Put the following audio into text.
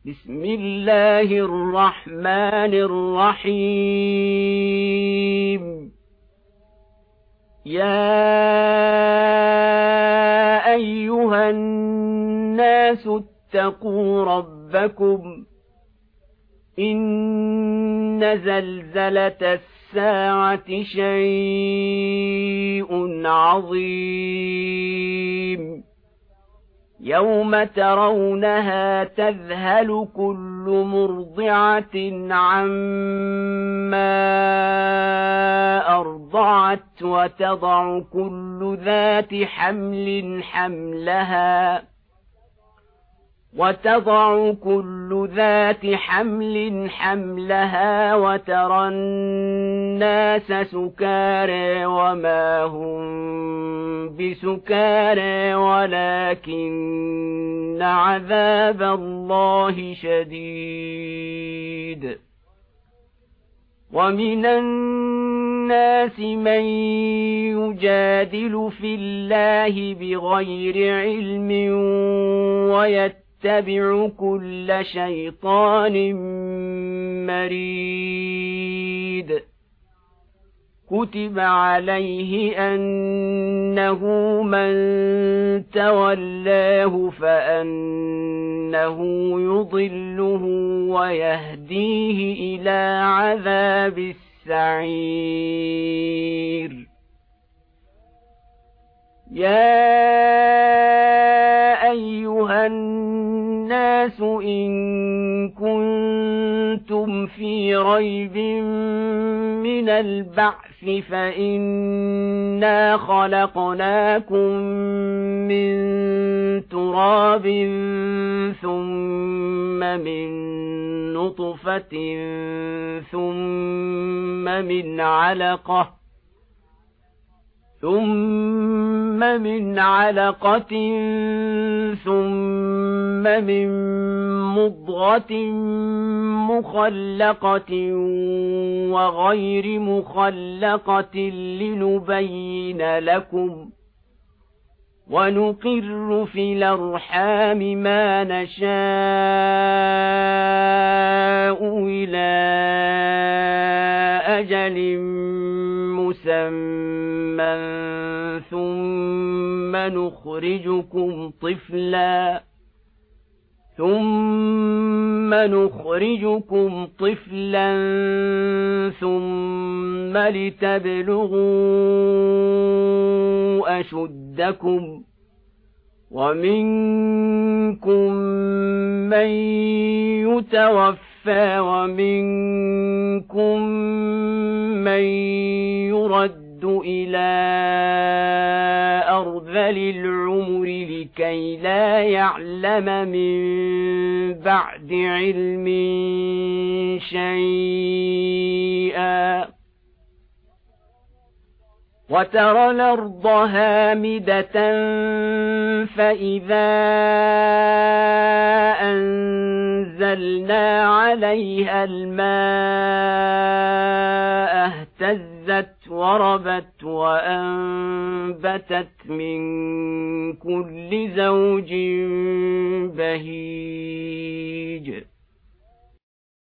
بسم الله الرحمن الرحيم يا أيها الناس اتقوا ربكم إن زلزلة الساعة شيء عظيم يوم ترونها تذهل كل مرضعة عما أرضعت وتضع كل ذات حمل حملها وترى الناس سكارى وما هم بسكارى ولكن عذاب الله شديد ومن الناس من يجادل في الله بغير علم ويتبع كل شيطان مريد كتب عليه أنه من تولاه فأنه يضله ويهديه إلى عذاب السعير يا أيها الناس إن كنتم في ريب من البعث فإنا خلقناكم من تراب ثم من نطفة ثم من علقة ثم من مضغة مخلقة وغير مخلقة لنبين لكم ونقر في الأرحام ما نشاء إلى أجل مسمى ثم نخرجكم طفلا ثم لتبلغوا أشدكم ومنكم من يتوفى ومنكم من يرد إلى أرذل العمر لكي لا يعلم من بعد علم شيئا وترى الأرض هامدة فإذا أنزلنا عليها الماء اهتزت وربت وأنبتت من كل زوج بهيج